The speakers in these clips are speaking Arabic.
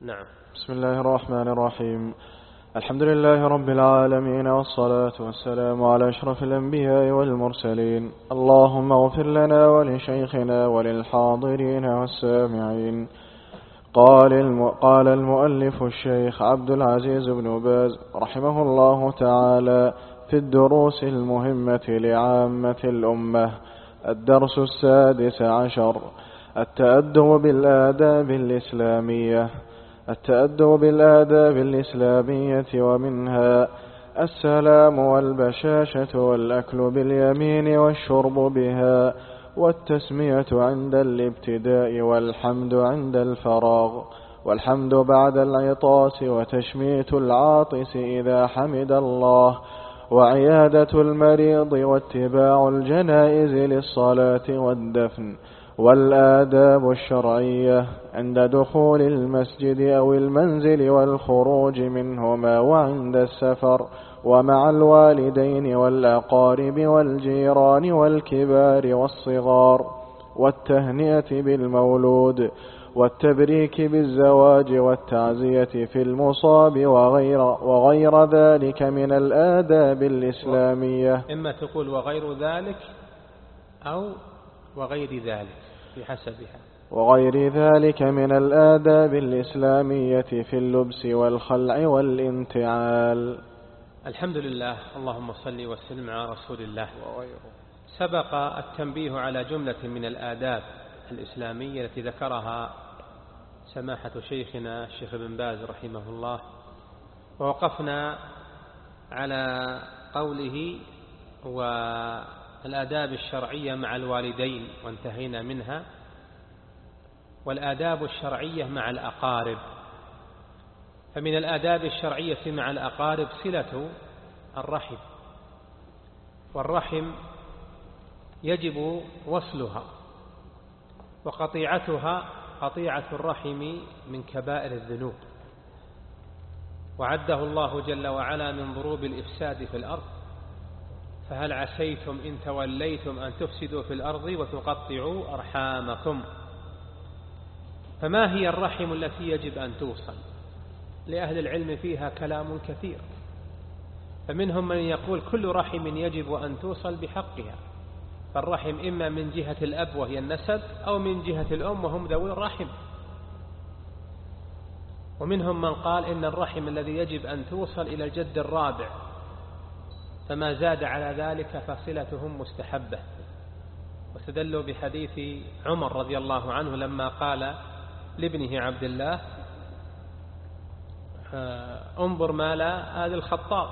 نعم. بسم الله الرحمن الرحيم. الحمد لله رب العالمين، والصلاة والسلام على أشرف الأنبياء والمرسلين. اللهم اغفر لنا ولشيخنا وللحاضرين والسامعين. قال المؤلف الشيخ عبد العزيز بن باز رحمه الله تعالى في الدروس المهمة لعامة الأمة: الدرس 16: التأدب بالآداب الإسلامية، ومنها السلام والبشاشة والأكل باليمين والشرب بها، والتسمية عند الابتداء، والحمد عند الفراغ، والحمد بعد العطاس، وتشميت العاطس إذا حمد الله، وعيادة المريض، واتباع الجنائز للصلاة والدفن، والآداب الشرعية عند دخول المسجد أو المنزل والخروج منهما، وعند السفر، ومع الوالدين والأقارب والجيران والكبار والصغار، والتهنئة بالمولود، والتبريك بالزواج، والتعزية في المصاب، وغير ذلك من الآداب الإسلامية. إما تقول وغير ذلك أو وغير ذلك بحسبها. وغير ذلك من الآداب الإسلامية في اللبس والخلع والانتعال. الحمد لله، اللهم صل وسلم على رسول الله. سبق التنبيه على جملة من الآداب الإسلامية التي ذكرها سماحة شيخنا الشيخ ابن باز رحمه الله، ووقفنا على قوله والآداب الشرعية مع الوالدين وانتهينا منها، والآداب الشرعية مع الأقارب. فمن الآداب الشرعية مع الأقارب صلة الرحم، والرحم يجب وصلها، وقطيعتها قطيعة الرحم من كبائر الذنوب، وعده الله جل وعلا من ضروب الإفساد في الأرض: فهل عسيتم إن توليتم أن تفسدوا في الأرض وتقطعوا أرحامكم. فما هي الرحم التي يجب أن توصل؟ لأهل العلم فيها كلام كثير، فمنهم من يقول كل رحم يجب أن توصل بحقها، فالرحم إما من جهة الأب وهي النسب، أو من جهة الأم وهم ذوي الرحم. ومنهم من قال إن الرحم الذي يجب أن توصل إلى الجد الرابع، فما زاد على ذلك فصلتهم مستحبة، واستدلوا بحديث عمر رضي الله عنه لما قال لابنه عبد الله: انظر مال آل الخطاب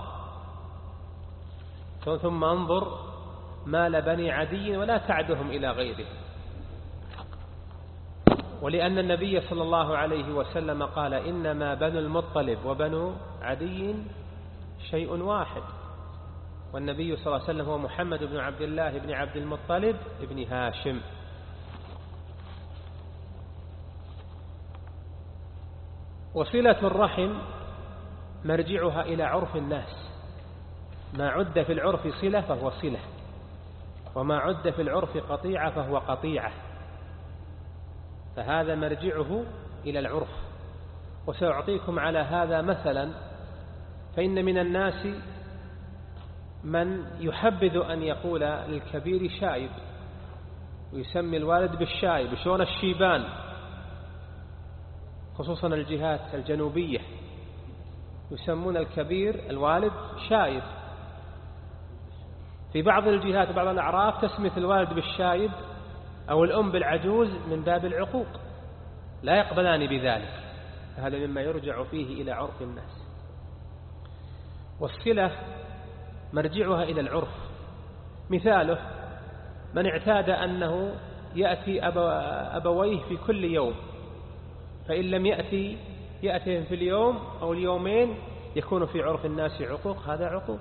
ثم انظر مال بني عدي ولا تعدهم إلى غيره. ولأن النبي صلى الله عليه وسلم قال: إنما بنو المطلب وبنو عدي شيء واحد، والنبي صلى الله عليه وسلم هو محمد بن عبد الله بن عبد المطلب بن هاشم. وصلة الرحم مرجعها إلى عرف الناس، ما عد في العرف صلة فهو صلة، وما عد في العرف قطيعة فهو قطيعة، فهذا مرجعه إلى العرف. وسأعطيكم على هذا مثلا: فإن من الناس من يحبذ أن يقول للكبير شايب، ويسمي الوالد بالشايب، شلون الشيبان، خصوصا الجهات الجنوبية يسمون الكبير الوالد شايب. في بعض الجهات وبعض الأعراف تسمية الوالد بالشايب أو الأم بالعجوز من باب العقوق، لا يقبلان بذلك، هذا مما يرجع فيه إلى عرف الناس. والصلة مرجعها إلى العرف. مثاله: من اعتاد أنه يأتي أبويه في كل يوم، فإن لم يأتيهم في اليوم أو اليومين يكون في عرف الناس عقوق، هذا عقوق.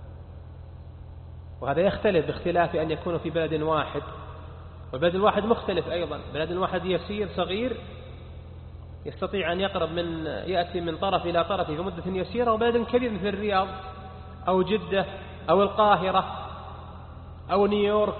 وهذا يختلف باختلاف أن يكون في بلد واحد، والبلد الواحد مختلف أيضا. بلد واحد يسير صغير يستطيع أن يأتي من طرف إلى طرف في مدة يسيرة، وبلد كبير مثل الرياض أو جدة أو القاهرة أو نيويورك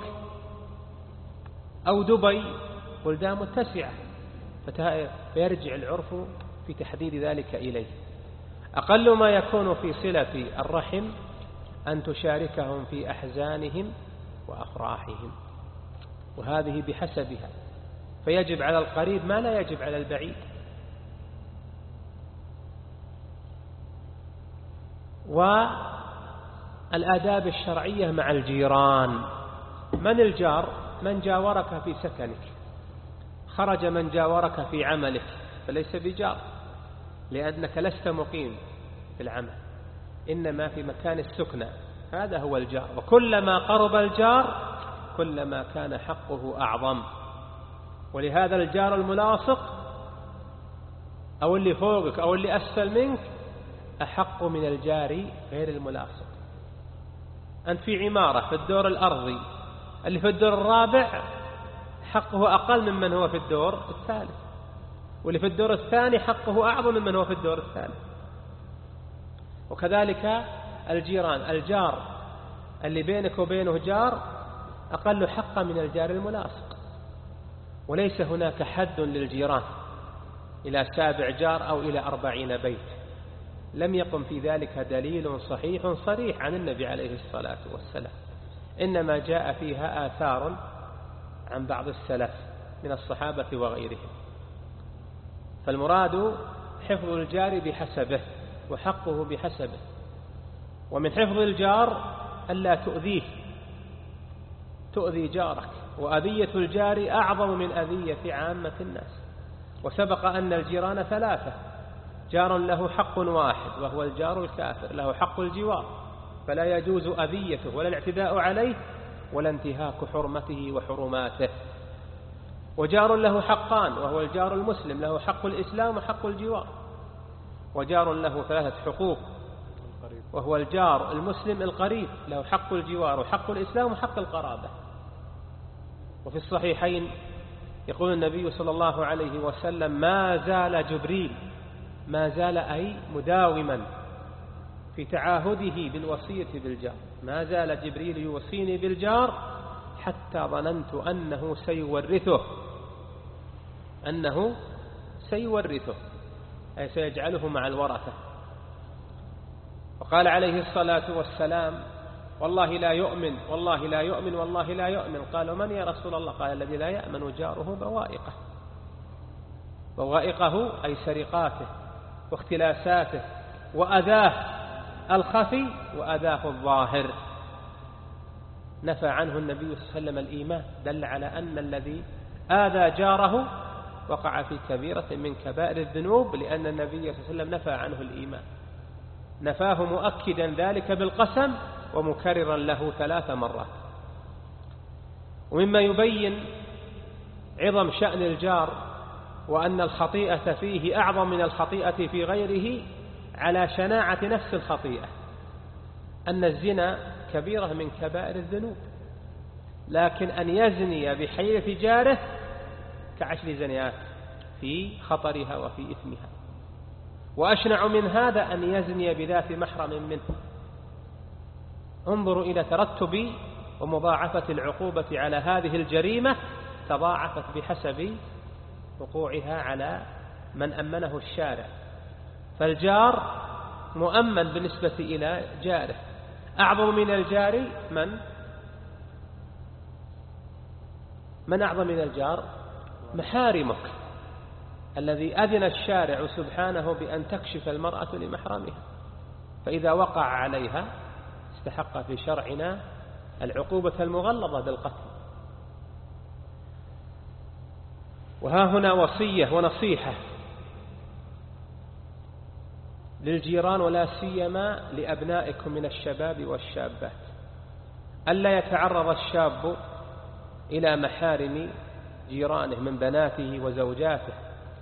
أو دبي، بلدان متسعة، فيرجع العرف في تحديد ذلك إليه. أقل ما يكون في صلة الرحم أن تشاركهم في أحزانهم وأفراحهم، وهذه بحسبها، فيجب على القريب ما لا يجب على البعيد. والآداب الشرعية مع الجيران. من الجار؟ من جاورك في سكنك. خرج من جاورك في عملك فليس بجار، لأنك لست مقيم في العمل، إنما في مكان السكنى، هذا هو الجار. وكلما قرب الجار كلما كان حقه أعظم. ولهذا الجار الملاصق أو اللي فوقك أو اللي أسفل منك أحق من الجار غير الملاصق. أنت في عمارة في الدور الأرضي، اللي في الدور الرابع حقه أقل ممن هو في الدور الثالث، واللي في الدور الثاني حقه أعظم ممن هو في الدور الثالث. وكذلك الجيران، الجار اللي بينك وبينه جار أقل حقا من الجار الملاصق. وليس هناك حد للجيران إلى 7 جار أو إلى 40 بيت، لم يقم في ذلك دليل صحيح صريح عن النبي عليه الصلاة والسلام، إنما جاء فيها آثار عن بعض السلف من الصحابة وغيرهم. فالمراد حفظ الجار بحسبه وحقه بحسبه. ومن حفظ الجار ألا تؤذي جارك، وأذية الجار أعظم من أذية عامة الناس. وسبق أن الجيران 3: جار له حق واحد وهو الجار الكافر، له حق الجوار فلا يجوز أذيته ولا الاعتداء عليه ولا انتهاك حرمته وحرماته. وجار له حقان وهو الجار المسلم، له حق الإسلام وحق الجوار. وجار له 3 حقوق وهو الجار المسلم القريب، له حق الجوار وحق الإسلام وحق القرابة. وفي الصحيحين يقول النبي صلى الله عليه وسلم: ما زال جبريل، ما زال أي مداوما في تعاهده بالوصية بالجار، ما زال جبريل يوصيني بالجار حتى ظننت أنه سيورثه أي سيجعله مع الورثة. وقال عليه الصلاة والسلام: والله لا يؤمن والله لا يؤمن والله لا يؤمن. قالوا: من يا رسول الله؟ قال: الذي لا يأمن جاره بوائقه أي سرقاته واختلاساته وأذاه الخفي وأذاه الظاهر. نفى عنه النبي صلى الله عليه وسلم الإيمان، دل على أن الذي آذى جاره وقع في كبيرة من كبائر الذنوب، لأن النبي صلى الله عليه وسلم نفى عنه الإيمان، نفاه مؤكدا ذلك بالقسم ومكررا له 3 مرات. ومما يبين عظم شأن الجار وأن الخطيئة فيه أعظم من الخطيئة في غيره على شناعة نفس الخطيئة، أن الزنا كبيرة من كبائر الذنوب، لكن أن يزني بحيلة جاره ك10 زنيات في خطرها وفي إثمها. وأشنع من هذا أن يزني بذات محرم منه. انظروا إلى ترتب ومضاعفة العقوبة على هذه الجريمة، تضاعفت بحسب وقوعها على من أمنه الشارع. فالجار مؤمن بالنسبة إلى جاره. أعظم من الجار من أعظم من الجار؟ محارمك، الذي أذن الشارع سبحانه بأن تكشف المرأة لمحرمها، فإذا وقع عليها استحق في شرعنا العقوبة المغلظة بالقتل. وها هنا وصية ونصيحة للجيران، ولا سيما لأبنائكم من الشباب والشابات: ألا يتعرض الشاب إلى محارم جيرانه من بناته وزوجاته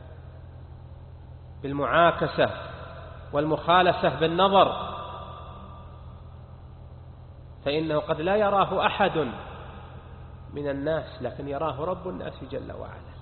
بالمعاكسة والمخالسة بالنظر، فإنه قد لا يراه أحد من الناس لكن يراه رب الناس جل وعلا.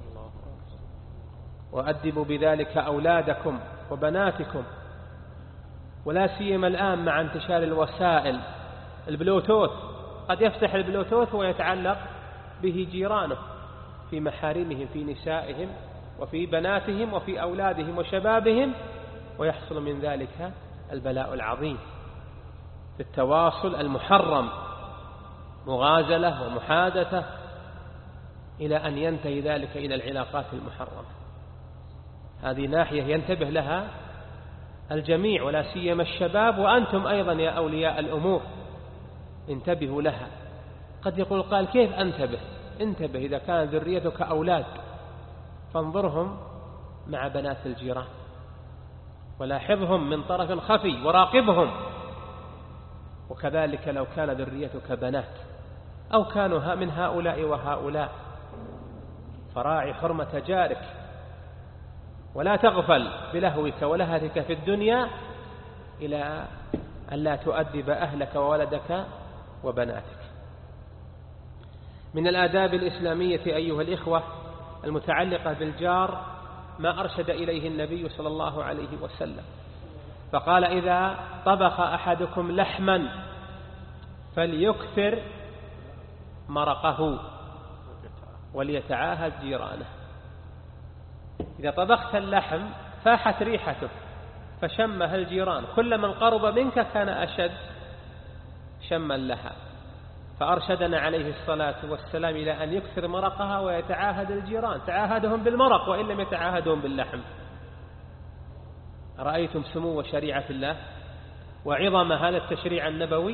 وأدبوا بذلك أولادكم وبناتكم، ولا سيما الآن مع انتشار الوسائل البلوتوث، قد يفتح البلوتوث ويتعلق به جيرانه في محارمهم في نسائهم وفي بناتهم وفي أولادهم وشبابهم، ويحصل من ذلك البلاء العظيم في التواصل المحرم، مغازلة ومحادثة، إلى أن ينتهي ذلك إلى العلاقات المحرمة. هذه ناحية ينتبه لها الجميع، ولا سيما الشباب، وأنتم أيضا يا أولياء الأمور انتبهوا لها. قد يقول قال كيف أنتبه؟ انتبه إذا كان ذريتك أولاد فانظرهم مع بنات الجيران، ولاحظهم من طرف خفي وراقبهم. وكذلك لو كان ذريتك بنات أو كانوا من هؤلاء وهؤلاء، فراعي حرمة جارك، ولا تغفل بلهوك ولهتك في الدنيا إلى أن لا تؤدب أهلك وولدك وبناتك. من الآداب الإسلامية أيها الإخوة المتعلقة بالجار ما أرشد إليه النبي صلى الله عليه وسلم، فقال: إذا طبخ أحدكم لحما فليكثر مرقه وليتعاهد جيرانه. إذا طبخت اللحم فاحت ريحته فشمها الجيران، كل من قرب منك كان أشد شما لها، فأرشدنا عليه الصلاة والسلام إلى أن يكثر مرقها ويتعاهد الجيران، تعاهدهم بالمرق وإن لم يتعاهدهم باللحم. رأيتم سمو شريعة الله وعظم هذا التشريع النبوي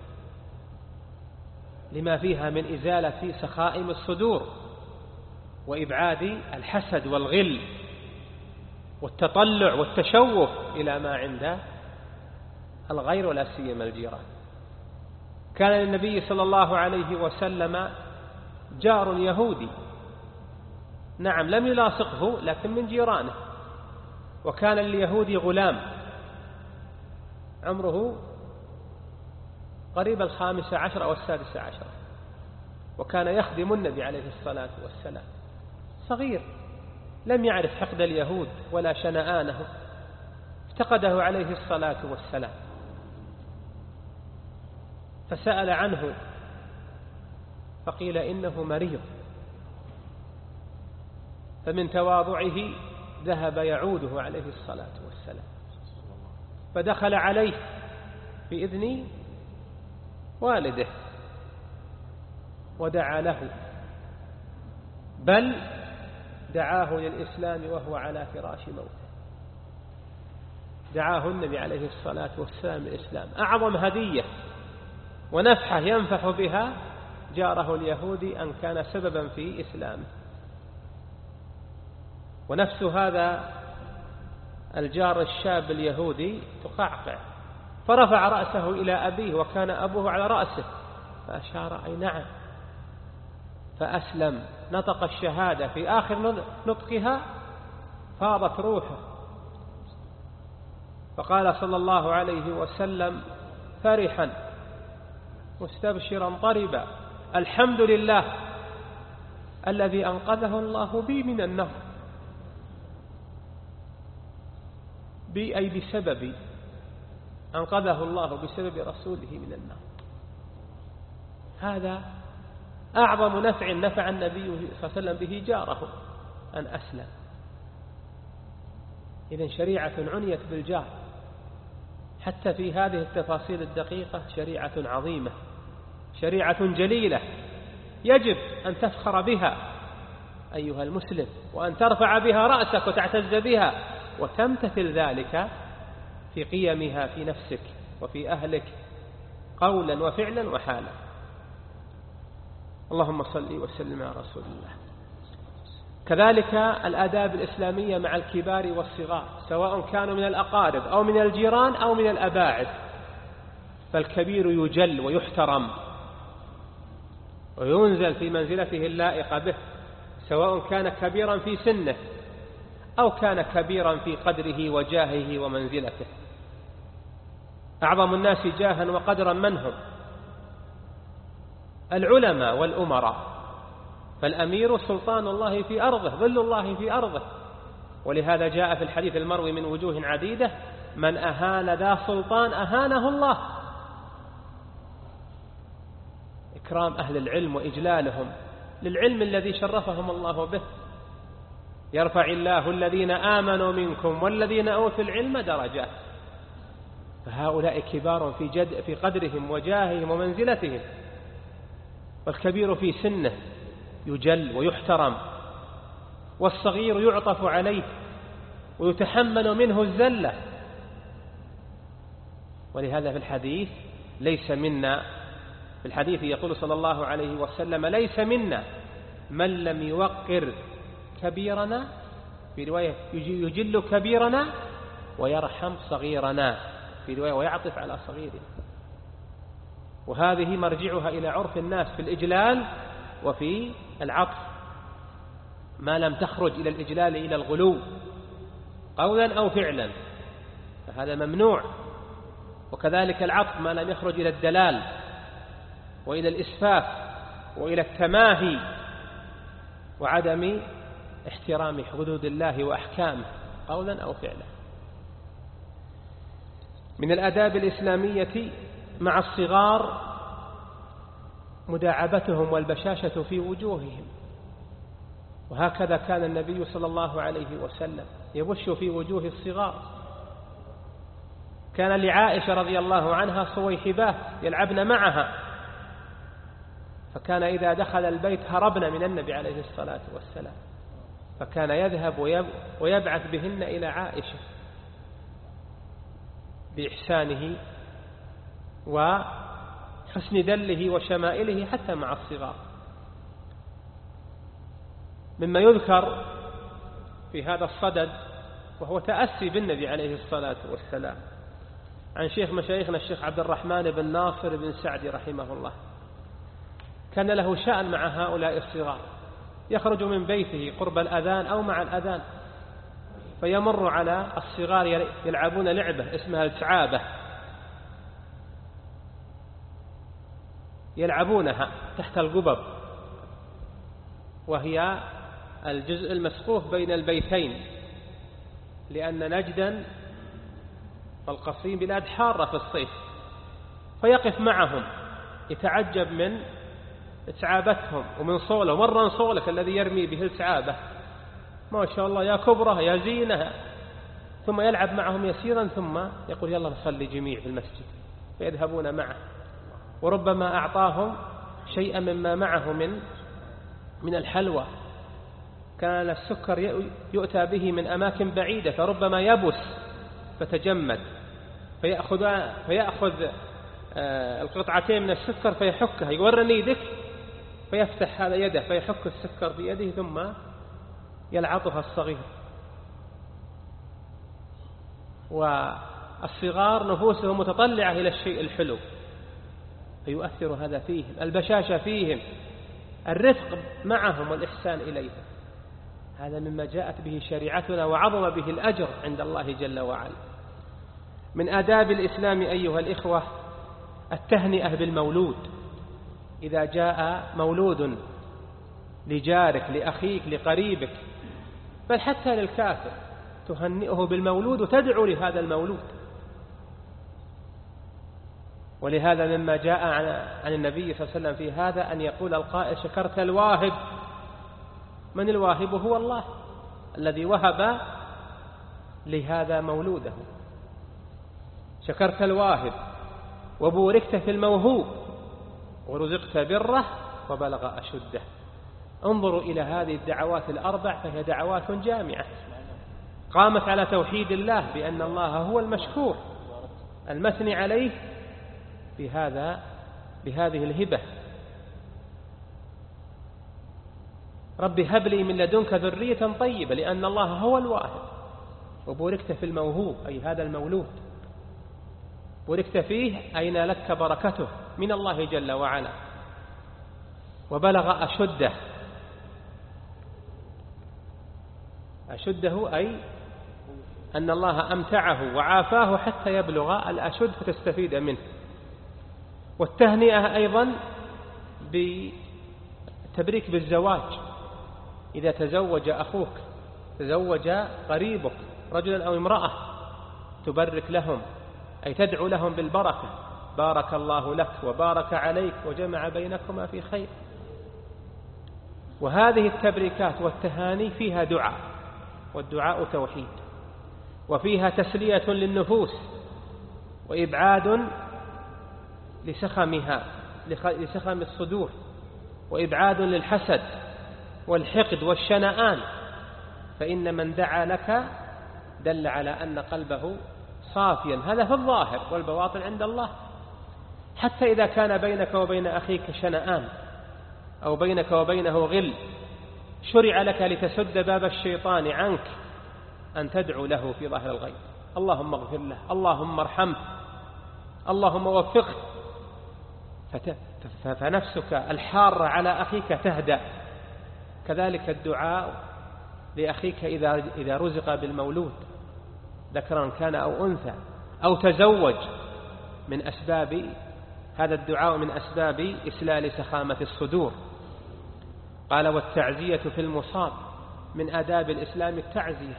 لما فيها من إزالة سخائم الصدور وإبعاد الحسد والغل والتطلع والتشوف إلى ما عند الغير ولا سيما الجيران. كان للنبي صلى الله عليه وسلم جار يهودي، نعم لم يلاصقه لكن من جيرانه، وكان لليهودي غلام عمره قريب 15 أو 16، وكان يخدم النبي عليه الصلاة والسلام، صغير لم يعرف حقد اليهود ولا شنآنه، افتقده عليه الصلاة والسلام، فسأل عنه فقيل إنه مريض، فمن تواضعه ذهب يعوده عليه الصلاة والسلام، فدخل عليه بإذن والده ودعا له، بل دعاه للإسلام وهو على فراش موته، دعاه النبي عليه الصلاة والسلام للإسلام. أعظم هدية ونفحة ينفح بها جاره اليهودي أن كان سببا في إسلامه. ونفس هذا الجار الشاب اليهودي تقعقع، فرفع رأسه إلى أبيه وكان أبوه على رأسه، فأشار أي نعم، فأسلم، نطق الشهادة، في آخر نطقها فاضت روحه، فقال صلى الله عليه وسلم فرحا مستبشرا طربا: الحمد لله الذي أنقذه الله بي من النار، بي أي بسببي، أنقذه الله بسبب رسوله من النار. هذا أعظم نفع نفع النبي صلى الله عليه وسلم به جاره أن أسلم. إذن شريعة عنيت بالجار حتى في هذه التفاصيل الدقيقة، شريعة عظيمة، شريعة جليلة يجب أن تفخر بها أيها المسلم، وأن ترفع بها رأسك وتعتز بها وتمتثل ذلك في قيمها في نفسك وفي أهلك قولا وفعلا وحالا. اللهم صل وسلم على رسول الله. كذلك الآداب الإسلامية مع الكبار والصغار، سواء كانوا من الأقارب أو من الجيران أو من الأباعد، فالكبير يجل ويحترم وينزل في منزلته اللائقة به، سواء كان كبيرا في سنه أو كان كبيرا في قدره وجاهه ومنزلته. أعظم الناس جاها وقدرا من هم؟ العلماء والأمراء، فالأمير سلطان الله في أرضه، ظل الله في أرضه. ولهذا جاء في الحديث المروي من وجوه عديدة: من أهان ذا سلطان أهانه الله. إكرام أهل العلم وإجلالهم للعلم الذي شرفهم الله به، يرفع الله الذين آمنوا منكم والذين أوتوا العلم درجات. فهؤلاء كبار في قدرهم وجاههم ومنزلتهم، والكبير في سنه يجل ويحترم، والصغير يعطف عليه ويتحمل منه الزلة. ولهذا في الحديث ليس منا، في الحديث يقول صلى الله عليه وسلم: ليس منا من لم يوقر كبيرنا، في رواية يجل كبيرنا ويرحم صغيرنا، في رواية ويعطف على صغيرنا. وهذه مرجعها إلى عرف الناس في الإجلال وفي العطف، ما لم تخرج إلى الإجلال إلى الغلو قولا أو فعلا فهذا ممنوع. وكذلك العطف ما لم يخرج إلى الدلال وإلى الإسفاف وإلى التماهي وعدم احترام حدود الله وأحكامه قولا أو فعلا. من الآداب الإسلامية مع الصغار مداعبتهم والبشاشة في وجوههم، وهكذا كان النبي صلى الله عليه وسلم يبش في وجوه الصغار. كان لعائشة رضي الله عنها صويحبات يلعبن معها، فكان إذا دخل البيت هربن من النبي عليه الصلاة والسلام، فكان يذهب ويبعث بهن إلى عائشة بإحسانه وحسن دله وشمائله حتى مع الصغار. مما يذكر في هذا الصدد وهو تأسي بالنبي عليه الصلاة والسلام عن شيخ مشايخنا الشيخ عبد الرحمن بن ناصر بن سعدي رحمه الله، كان له شأن مع هؤلاء الصغار، يخرج من بيته قرب الأذان أو مع الأذان فيمر على الصغار يلعبون لعبة اسمها الثعابة، يلعبونها تحت القبب، وهي الجزء المسقوف بين البيتين، لأن نجدا والقصيم بلاد حارة في الصيف، فيقف معهم يتعجب من ثعابتهم ومن صوله، مرة صولك الذي يرمي به الثعابة، ما شاء الله يا كبرة يا زينها، ثم يلعب معهم يسيرا ثم يقول يلا نصلي جميع في المسجد، فيذهبون معه، وربما أعطاهم شيئا مما معه من الحلوى. كان السكر يؤتى به من أماكن بعيدة، فربما يبس فتجمد، فيأخذ القطعتين من السكر فيحكها، يورني يدك، فيفتح هذا يده فيحك السكر بيده ثم يلعطها الصغير. والصغار نفوسهم متطلعة إلى الشيء الحلو، فيؤثر هذا فيهم، البشاشة فيهم، الرفق معهم والإحسان إليهم، هذا مما جاءت به شريعتنا وعظم به الأجر عند الله جل وعلا. من آداب الإسلام أيها الإخوة التهنئة بالمولود، إذا جاء مولود لجارك لأخيك لقريبك بل حتى للكافر تهنئه بالمولود وتدعو لهذا المولود. ولهذا مما جاء عن النبي صلى الله عليه وسلم في هذا أن يقول القائل شكرت الواهب. من الواهب؟ هو الله الذي وهب لهذا مولوده. شكرت الواهب وبوركت في الموهوب ورزقت بره وبلغ أشده. انظروا إلى هذه الدعوات الأربع، فهي دعوات جامعة قامت على توحيد الله بأن الله هو المشكور المثني عليه بهذه الهبة. رب هب لي من لدنك ذرية طيبة، لأن الله هو الواهب. وبوركت في الموهوب أي هذا المولود، بوركت فيه أي نالتك بركته من الله جل وعلا. وبلغ أشده، أشده أي أن الله أمتعه وعافاه حتى يبلغ الأشد فتستفيد منه. والتهنئة أيضا بتبريك بالزواج، إذا تزوج أخوك تزوج قريبك رجلا أو امرأة تبرك لهم أي تدعو لهم بالبركة، بارك الله لك وبارك عليك وجمع بينكما في خير. وهذه التبريكات والتهاني فيها دعاء، والدعاء توحيد، وفيها تسلية للنفوس وإبعاد لسخمها لسخم الصدور، وإبعاد للحسد والحقد والشنآن، فإن من دعا لك دل على أن قلبه صافيا، هذا في الظاهر، والبواطن عند الله. حتى إذا كان بينك وبين أخيك شنآن أو بينك وبينه غل، شرع لك لتسد باب الشيطان عنك أن تدعو له في ظاهر الغيب: اللهم اغفر له، اللهم ارحمه، اللهم وفقه، فنفسك الحارة على أخيك تهدأ. كذلك الدعاء لأخيك إذا رزق بالمولود ذكرا كان أو أنثى أو تزوج، من أسباب هذا الدعاء من أسباب إسلال سخامة الصدور. قال: والتعزية في المصاب، من آداب الإسلام التعزية،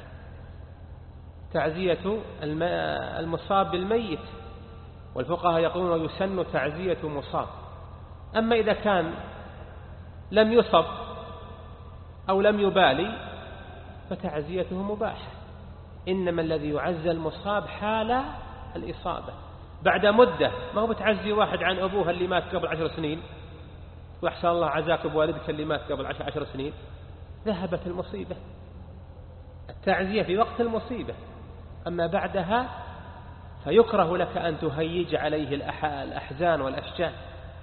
تعزية المصاب بالميت، والفقهاء يقولون يسن تعزية مصاب. أما إذا كان لم يصب أو لم يبالي فتعزيته مباحة، إنما الذي يعزى المصاب حال الإصابة. بعد مدة، ما هو بتعزي واحد عن أبوها اللي مات قبل 10 سنين وأحسن الله عزاك بوالدك اللي مات قبل 10 سنين، ذهبت المصيبة. التعزية في وقت المصيبة، أما بعدها فيكره لك أن تهيج عليه الأحزان والأشجان.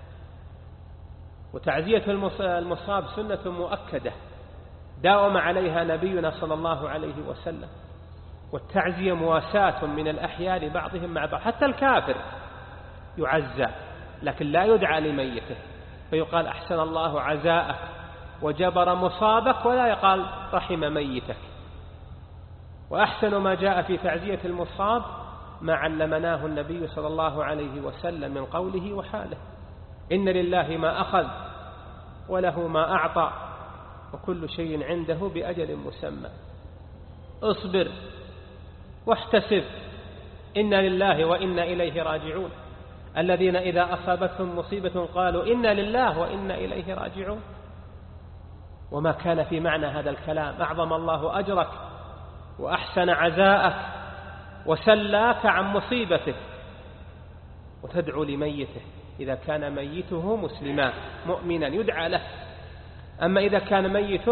وتعزية المصاب سنة مؤكدة داوم عليها نبينا صلى الله عليه وسلم، والتعزية مواساة من الأحياء لبعضهم مع بعض. حتى الكافر يعزى لكن لا يدعى لميته، فيقال: أحسن الله عزاءك وجبر مصابك، ولا يقال رحم ميتك. وأحسن ما جاء في تعزية المصاب ما علمناه النبي صلى الله عليه وسلم من قوله وحاله: إن لله ما أخذ وله ما أعطى وكل شيء عنده بأجل مسمى. اصبر واحتسب، إنا لله وإنا إليه راجعون. الذين إذا أصابتهم مصيبة قالوا إنا لله وإنا إليه راجعون. وما كان في معنى هذا الكلام أعظم الله أجرك وأحسن عزاءك وسلاك عن مصيبتك، وتدعو لميته إذا كان ميته مسلما مؤمنا يدعى له. أما إذا كان ميته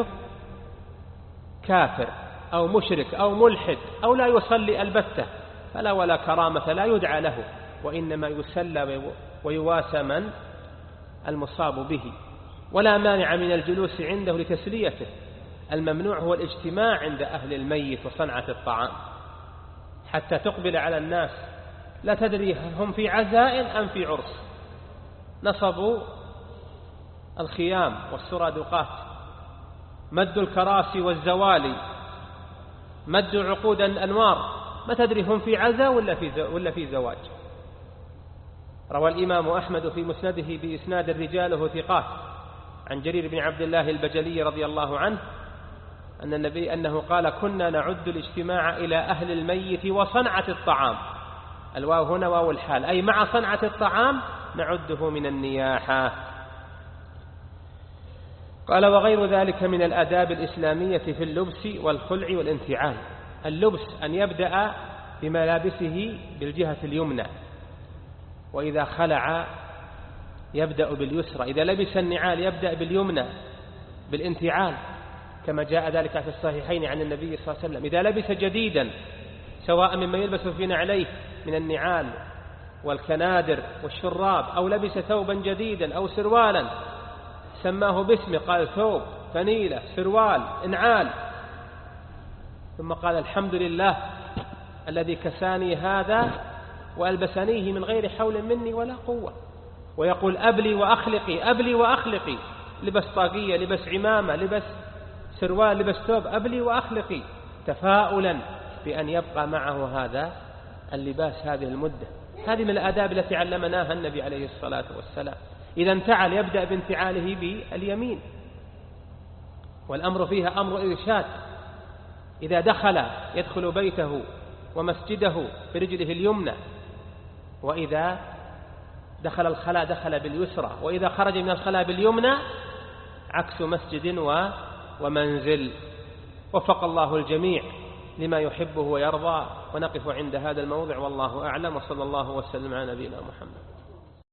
كافر أو مشرك أو ملحد أو لا يصلي البتة فلا ولا كرامة، لا يدعى له، وإنما يسلى ويواسى من المصاب به. ولا مانع من الجلوس عنده لتسليته. الممنوع هو الاجتماع عند أهل الميت وصنعة الطعام حتى تقبل على الناس، لا تدري هم في عزاء أم في عرس. نصبوا الخيام والسرادقات، مدوا الكراسي والزوالي، مدوا عقود الأنوار، ما تدري هم في عزاء ولا في زواج. روى الإمام أحمد في مسنده بإسناد رجاله ثقات عن جرير بن عبد الله البجلي رضي الله عنه أن النبي أنه قال: كنا نعد الاجتماع إلى أهل الميت وصنعة الطعام. الواو هنا واو الحال، أي مع صنعة الطعام نعده من النياحة. قال: وغير ذلك من الآداب الإسلامية في اللبس والخلع والانتعال. اللبس أن يبدأ بملابسه بالجهة اليمنى، وإذا خلع يبدأ باليسرى. إذا لبس النعال يبدأ باليمنى بالانتعال، كما جاء ذلك في الصحيحين عن النبي صلى الله عليه وسلم. إذا لبس جديدا سواء مما يلبس في نعليه من النعال والكنادر والشراب، أو لبس ثوبا جديدا أو سروالا سماه باسمه، قال ثوب، فنيلة، سروال، انعال، ثم قال: الحمد لله الذي كساني هذا وألبسنيه من غير حول مني ولا قوة. ويقول: أبلي وأخلقي، أبلي وأخلقي، لبس طاقية، لبس عمامة، لبس سروال، لبس ثوب، أبلي وأخلقي، تفاؤلا بأن يبقى معه هذا اللباس هذه المدة. هذه من الآداب التي علمناها النبي عليه الصلاة والسلام. إذا انتعل يبدأ بانتعاله باليمين، والأمر فيها أمر إرشاد. إذا يدخل بيته ومسجده برجله اليمنى، وإذا دخل الخلاء دخل باليسرى، وإذا خرج من الخلاء باليمنى، عكس مسجد ومنزل. وفق الله الجميع لما يحبه ويرضى. ونقف عند هذا الموضع والله أعلم، وصلى الله وسلم على نبينا محمد.